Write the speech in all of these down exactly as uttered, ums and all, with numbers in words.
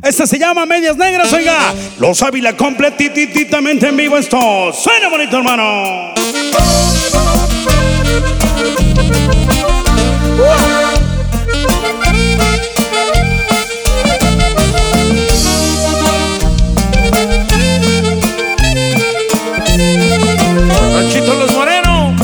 Esta se llama Medias Negras, oiga. Los Ávila completititamente en vivo esto. Suena bonito, hermano. Ranchito Los Morenos,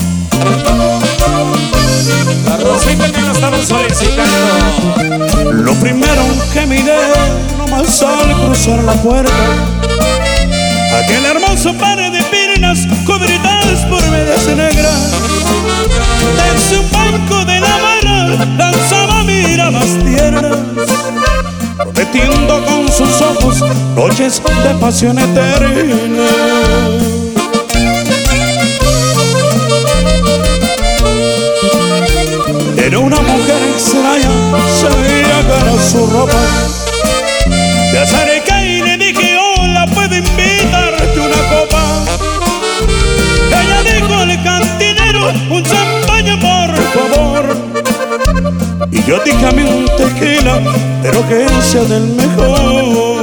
la Rosita que nos estaban solicitando. Lo primero que miré, nomás al cruzar la puerta, aquel hermoso par de piernas cubridas por medias negras. Desde un banco de la barra lanzaba miradas tiernas, prometiendo con sus ojos noches de pasión eterna. Era una mujer extraña, se veía cara su ropa. Me acerqué y le dije, hola, ¿puedo invitarte una copa? Ella dijo al cantinero, un champaña por favor. Y yo dije a mí un tequila, pero que sea del mejor.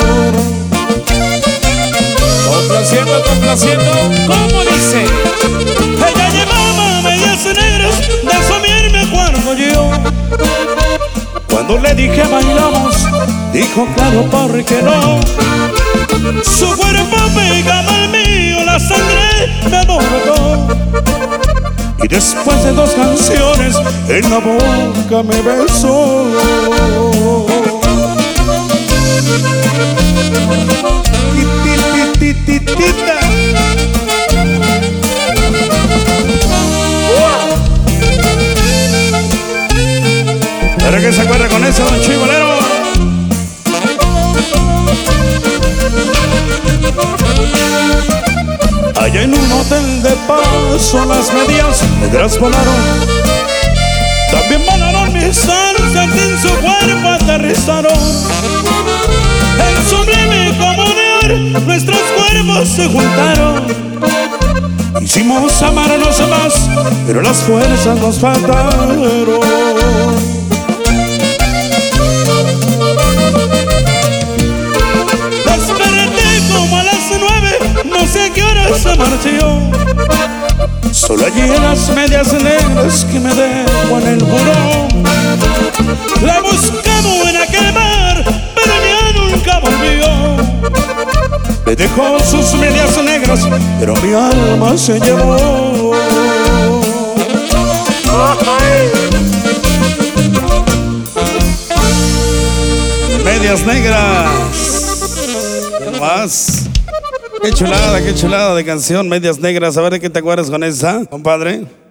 Complaciendo, complaciendo, ¿cómo dice? Ella llevaba medias negras, de eso bien me acuerdo yo. Cuando le dije bailamos, dijo claro, ¿por qué no? Su cuerpo pegaba al mío, la sangre me alborotó. Y después de dos canciones, en la boca me besó. Titititita. ¿Para qué se acuerda con eso, don Chibolero? Allá en un hotel de paso las medias negras volaron. También volaron mis ansias, en su cuerpo aterrizaron. En sublime comunión nuestros cuerpos se juntaron. Hicimos amarnos más, pero las fuerzas nos faltaron. No sé a qué hora se marchó. Solo allí en las medias negras que me dejó en el buró. La buscamos en aquel bar, pero ya nunca volvió. Me dejó sus medias negras, pero mi alma se llevó. Medias negras. Más. Qué chulada, qué chulada de canción, Medias Negras. A ver de qué te acuerdas con esa, compadre.